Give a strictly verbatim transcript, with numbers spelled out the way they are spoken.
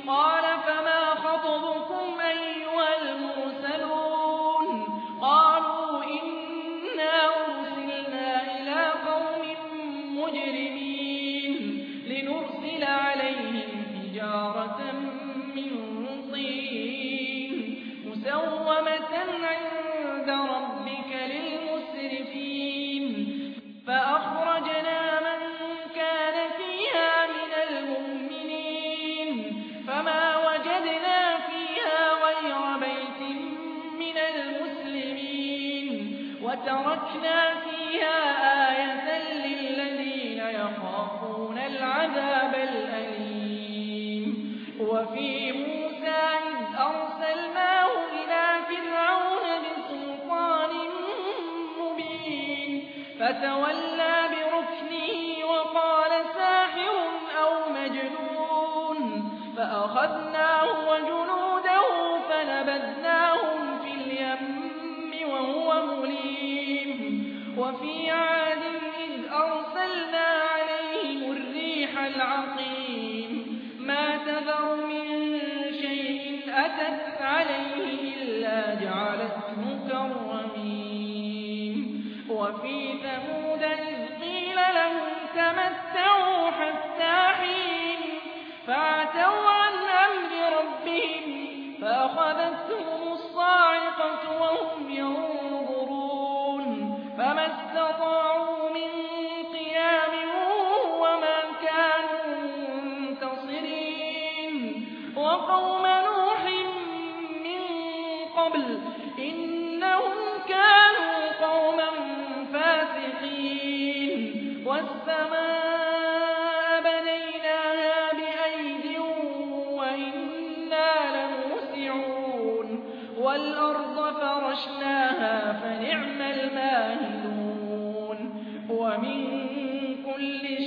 قال فما خطبكم أيها المرسلون قالوا إنا أرسلنا إلى قوم مجرمين لنرسل عليهم حجارة من طين مسومة عند ربك للمسرفين فأخرجنا من كان فيها من المؤمنين فما وجدنا فيها غير بيت من المسلمين وتركنا فيها آية للذين يخافون العذاب الأليم وفي موسى إذ أرسلناه إلى فرعون بسلطان مبين فتولى بركنه وقال ساحر أو مجنون فأخذناه وجنوده فنبذناهم في اليم وهو مليم وفي عاد إذ أرسلنا عليهم الريح العقيم ما تذر من شيء أتت عليه إلا جعلته كالرميم وفي ثمود إذ قيل لهم تمتعوا حتى حين فعتوا عن أمر ربهم فأخذتهم الصاعقة وهم ينظرون فما استطاعوا من قيام وما كانوا منتصرين وقوم نوح من قبل إنهم كانوا قوما فاسقين والسماء بنيناها بأيد وإنا لموسعون والأرض فرشناها فنعم الماهدون ومن كل